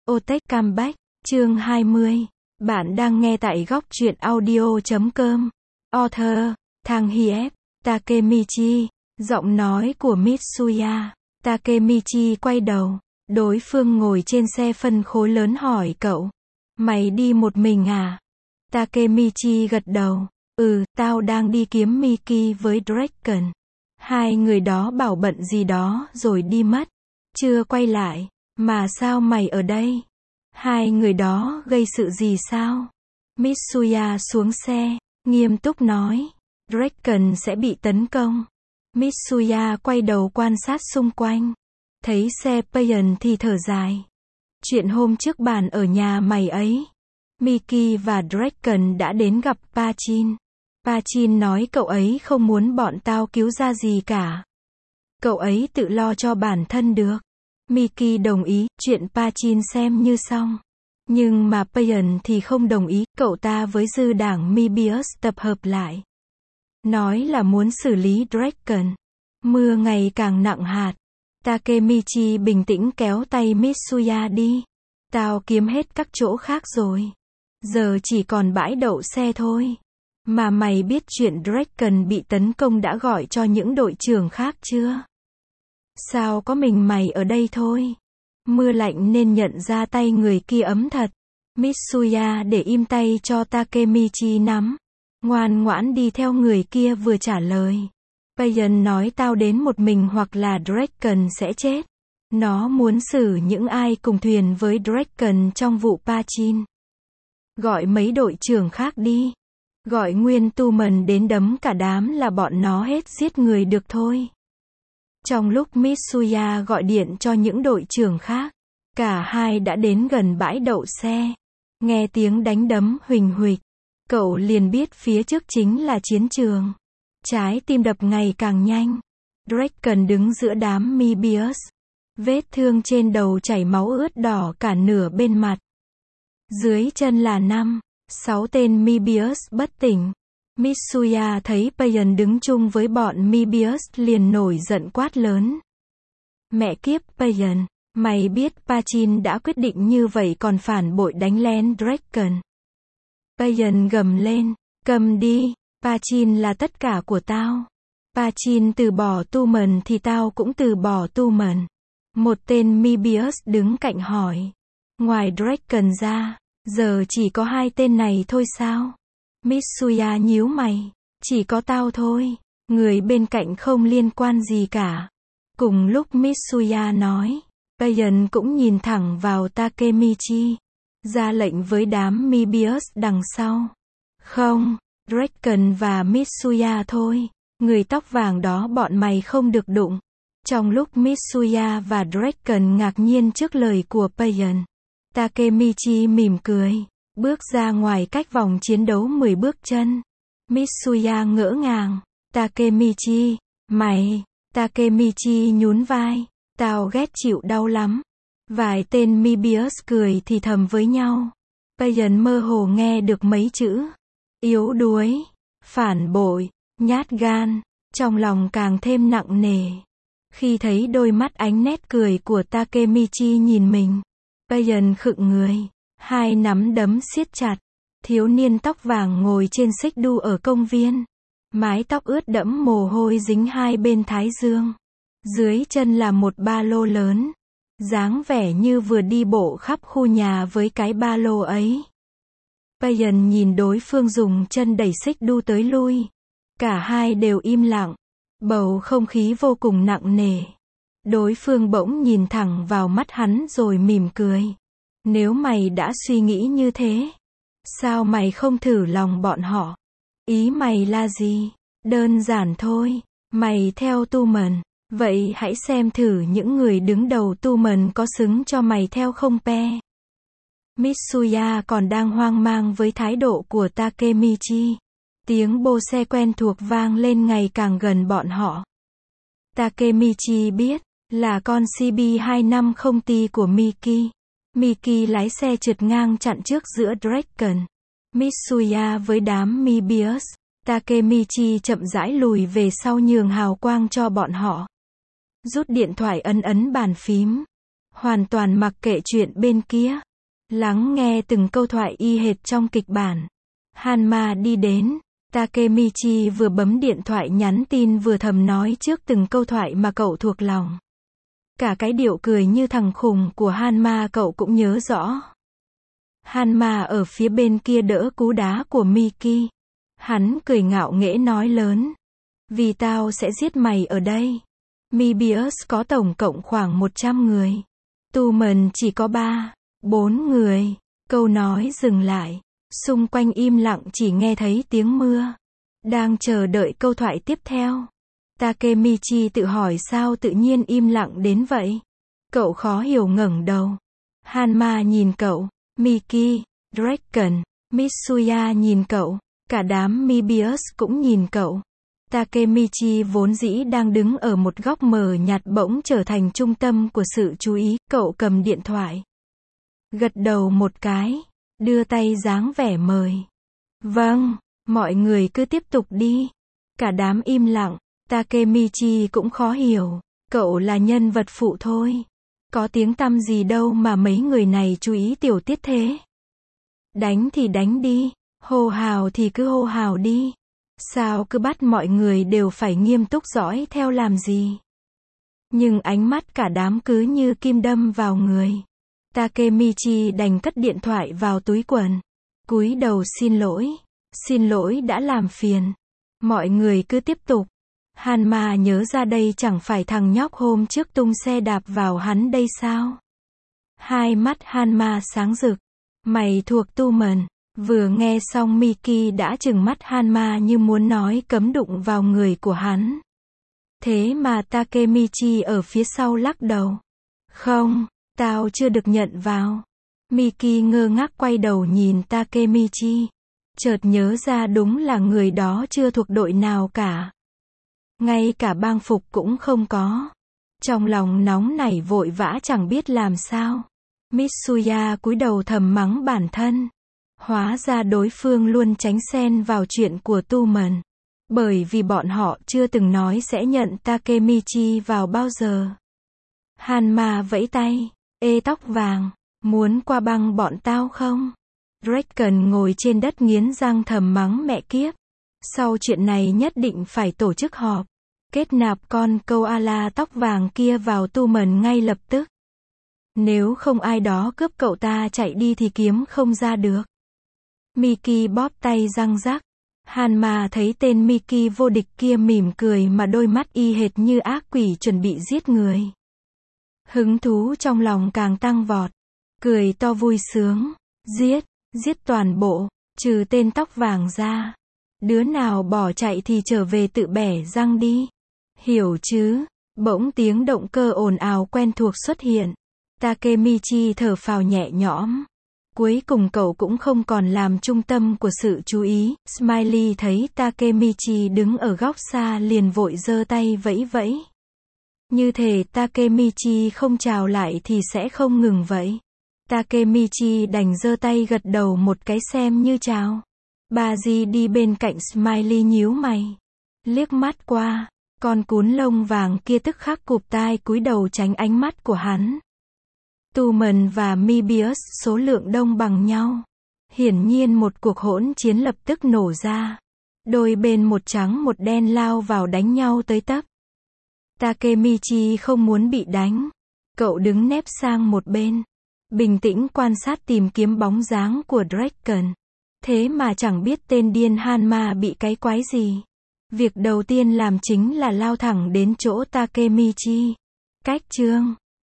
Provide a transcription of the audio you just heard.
Otech Comeback, chương 20. Bạn đang nghe tại góc truyện audio.com. Author, Thang Hiep, Takemichi. Giọng nói của Mitsuya. Takemichi quay đầu. Đối phương ngồi trên xe phân khối lớn hỏi cậu. Mày đi một mình à? Takemichi gật đầu. Tao đang đi kiếm Miki với Draken. Hai người đó bảo bận gì đó rồi đi mất. Chưa quay lại. Mà sao mày ở đây? Hai người đó gây sự gì sao? Mitsuya xuống xe, nghiêm túc nói. Draken sẽ bị tấn công. Mitsuya quay đầu quan sát xung quanh. Thấy xe Payan thì thở dài. Chuyện hôm trước bàn ở nhà mày ấy. Miki và Draken đã đến gặp Pachin. Pachin nói cậu ấy không muốn bọn tao cứu ra gì cả. Cậu ấy tự lo cho bản thân được. Miki đồng ý, chuyện Pachin xem như xong. Nhưng mà Payan thì không đồng ý, cậu ta với dư đảng Mebius tập hợp lại. Nói là muốn xử lý Draken. Mưa ngày càng nặng hạt. Takemichi bình tĩnh kéo tay Mitsuya đi. Tao kiếm hết các chỗ khác rồi. Giờ chỉ còn bãi đậu xe thôi. Mà mày biết chuyện Draken bị tấn công đã gọi cho những đội trưởng khác chưa? Sao có mình mày ở đây thôi? Mưa lạnh nên nhận ra tay người kia ấm thật. Mitsuya để im tay cho Takemichi nắm. Ngoan ngoãn đi theo người kia vừa trả lời. Payan nói tao đến một mình hoặc là Draken sẽ chết. Nó muốn xử những ai cùng thuyền với Draken trong vụ Pachin. Gọi mấy đội trưởng khác đi. Gọi nguyên tu mần đến đấm cả đám là bọn nó hết giết người được thôi. Trong lúc Mitsuya gọi điện cho những đội trưởng khác, cả hai đã đến gần bãi đậu xe. Nghe tiếng đánh đấm huỳnh huỵch, cậu liền biết phía trước chính là chiến trường. Trái tim đập ngày càng nhanh. Draken đứng giữa đám Mebius. Vết thương trên đầu chảy máu ướt đỏ cả nửa bên mặt. Dưới chân là 5-6 tên Mebius bất tỉnh. Mitsuya thấy Payan đứng chung với bọn Mebius liền nổi giận quát lớn. Mẹ kiếp Payan, mày biết Pachin đã quyết định như vậy còn phản bội đánh lén Draken. Payan gầm lên, cầm đi, Pachin là tất cả của tao. Pachin từ bỏ tu mần thì tao cũng từ bỏ tu mần. Một tên Mebius đứng cạnh hỏi. Ngoài Draken ra, giờ chỉ có hai tên này thôi sao? Mitsuya nhíu mày. Chỉ có tao thôi. Người bên cạnh không liên quan gì cả. Cùng lúc Mitsuya nói, Payan cũng nhìn thẳng vào Takemichi. Ra lệnh với đám Mebius đằng sau. Không, Draken và Mitsuya thôi. Người tóc vàng đó bọn mày không được đụng. Trong lúc Mitsuya và Draken ngạc nhiên trước lời của Payan, Takemichi mỉm cười. Bước ra ngoài cách vòng chiến đấu 10 bước chân. Mitsuya ngỡ ngàng. Takemichi, mày. Takemichi nhún vai. Tao ghét chịu đau lắm. Vài tên Mebius cười thì thầm với nhau. Payan mơ hồ nghe được mấy chữ. Yếu đuối. Phản bội. Nhát gan. Trong lòng càng thêm nặng nề. Khi thấy đôi mắt ánh nét cười của Takemichi nhìn mình, Payan khựng người. Hai nắm đấm siết chặt. Thiếu niên tóc vàng ngồi trên xích đu ở công viên. Mái tóc ướt đẫm mồ hôi dính hai bên thái dương. Dưới chân là một ba lô lớn. Dáng vẻ như vừa đi bộ khắp khu nhà với cái ba lô ấy. Payan nhìn đối phương dùng chân đẩy xích đu tới lui. Cả hai đều im lặng. Bầu không khí vô cùng nặng nề. Đối phương bỗng nhìn thẳng vào mắt hắn rồi mỉm cười. Nếu mày đã suy nghĩ như thế, sao mày không thử lòng bọn họ? Ý mày là gì? Đơn giản thôi. Mày theo tu mần. Vậy hãy xem thử những người đứng đầu tu mần có xứng cho mày theo không pe. Mitsuya còn đang hoang mang với thái độ của Takemichi. Tiếng bô xe quen thuộc vang lên ngày càng gần bọn họ. Takemichi biết, là con CB250T của Miki. Miki lái xe trượt ngang chặn trước giữa Draken, Mitsuya với đám Mebius. Takemichi chậm rãi lùi về sau nhường hào quang cho bọn họ. Rút điện thoại ấn bàn phím. hoàn toàn mặc kệ chuyện bên kia. Lắng nghe từng câu thoại y hệt trong kịch bản. Hanma đi đến. Takemichi vừa bấm điện thoại nhắn tin vừa thầm nói trước từng câu thoại mà cậu thuộc lòng. Cả cái điệu cười như thằng khùng của Hanma cậu cũng nhớ rõ. Hanma ở phía bên kia đỡ cú đá của Miki. Hắn cười ngạo nghễ nói lớn. Vì tao sẽ giết mày ở đây. Mebius có tổng cộng khoảng 100 người. Tumen chỉ có 4 người. Câu nói dừng lại. Xung quanh im lặng chỉ nghe thấy tiếng mưa. Đang chờ đợi câu thoại tiếp theo. Takemichi tự hỏi sao tự nhiên im lặng đến vậy. Cậu khó hiểu ngẩng đầu. Hanma nhìn cậu. Miki, Draken, Mitsuya nhìn cậu. Cả đám Mebius cũng nhìn cậu. Takemichi vốn dĩ đang đứng ở một góc mờ nhạt bỗng trở thành trung tâm của sự chú ý. Cậu cầm điện thoại. Gật đầu một cái. Đưa tay dáng vẻ mời. Vâng, mọi người cứ tiếp tục đi. Cả đám im lặng. Takemichi cũng khó hiểu. Cậu là nhân vật phụ thôi. Có tiếng tăm gì đâu mà mấy người này chú ý tiểu tiết thế. Đánh thì đánh đi. Hô hào thì cứ hô hào đi. Sao cứ bắt mọi người đều phải nghiêm túc dõi theo làm gì? Nhưng ánh mắt cả đám cứ như kim đâm vào người. Takemichi đành cất điện thoại vào túi quần. Cúi đầu xin lỗi. Xin lỗi đã làm phiền. Mọi người cứ tiếp tục. Hanma nhớ ra đây chẳng phải thằng nhóc hôm trước tung xe đạp vào hắn đây sao? Hai mắt Hanma sáng rực. Mày thuộc Tumen. Vừa nghe xong Miki đã trừng mắt Hanma như muốn nói cấm đụng vào người của hắn. Thế mà Takemichi ở phía sau lắc đầu. Không, tao chưa được nhận vào. Miki ngơ ngác quay đầu nhìn Takemichi. Chợt nhớ ra đúng là người đó chưa thuộc đội nào cả. Ngay cả bang phục cũng không có. Trong lòng nóng nảy vội vã chẳng biết làm sao. Mitsuya cúi đầu thầm mắng bản thân. Hóa ra đối phương luôn tránh xen vào chuyện của Tumen. Bởi vì bọn họ chưa từng nói sẽ nhận Takemichi vào bao giờ. Hanma vẫy tay. Ê tóc vàng, muốn qua băng bọn tao không? Draken ngồi trên đất nghiến răng thầm mắng mẹ kiếp. Sau chuyện này nhất định phải tổ chức họp. Kết nạp con koala tóc vàng kia vào Tumen ngay lập tức. Nếu không ai đó cướp cậu ta chạy đi thì kiếm không ra được. Miki bóp tay răng rắc. Hanma thấy tên Miki vô địch kia mỉm cười mà đôi mắt y hệt như ác quỷ chuẩn bị giết người. Hứng thú trong lòng càng tăng vọt. Cười to vui sướng. Giết toàn bộ, trừ tên tóc vàng ra. Đứa nào bỏ chạy thì trở về tự bẻ răng đi. Hiểu chứ? Bỗng tiếng động cơ ồn ào quen thuộc xuất hiện. Takemichi thở phào nhẹ nhõm. Cuối cùng cậu cũng không còn làm trung tâm của sự chú ý. Smiley thấy Takemichi đứng ở góc xa liền vội giơ tay vẫy vẫy. Như thể Takemichi không chào lại thì sẽ không ngừng vậy. Takemichi đành giơ tay gật đầu một cái xem như chào. Baji đi bên cạnh Smiley nhíu mày. Liếc mắt qua, con cún lông vàng kia tức khắc cụp tai cúi đầu tránh ánh mắt của hắn. Tumen và Mebius số lượng đông bằng nhau. Hiển nhiên một cuộc hỗn chiến lập tức nổ ra. Đôi bên một trắng một đen lao vào đánh nhau tới tấp. Takemichi không muốn bị đánh. Cậu đứng nép sang một bên. Bình tĩnh quan sát tìm kiếm bóng dáng của Draken. Thế mà chẳng biết tên điên Hanma bị cái quái gì. Việc đầu tiên làm chính là lao thẳng đến chỗ Takemichi. Cách chương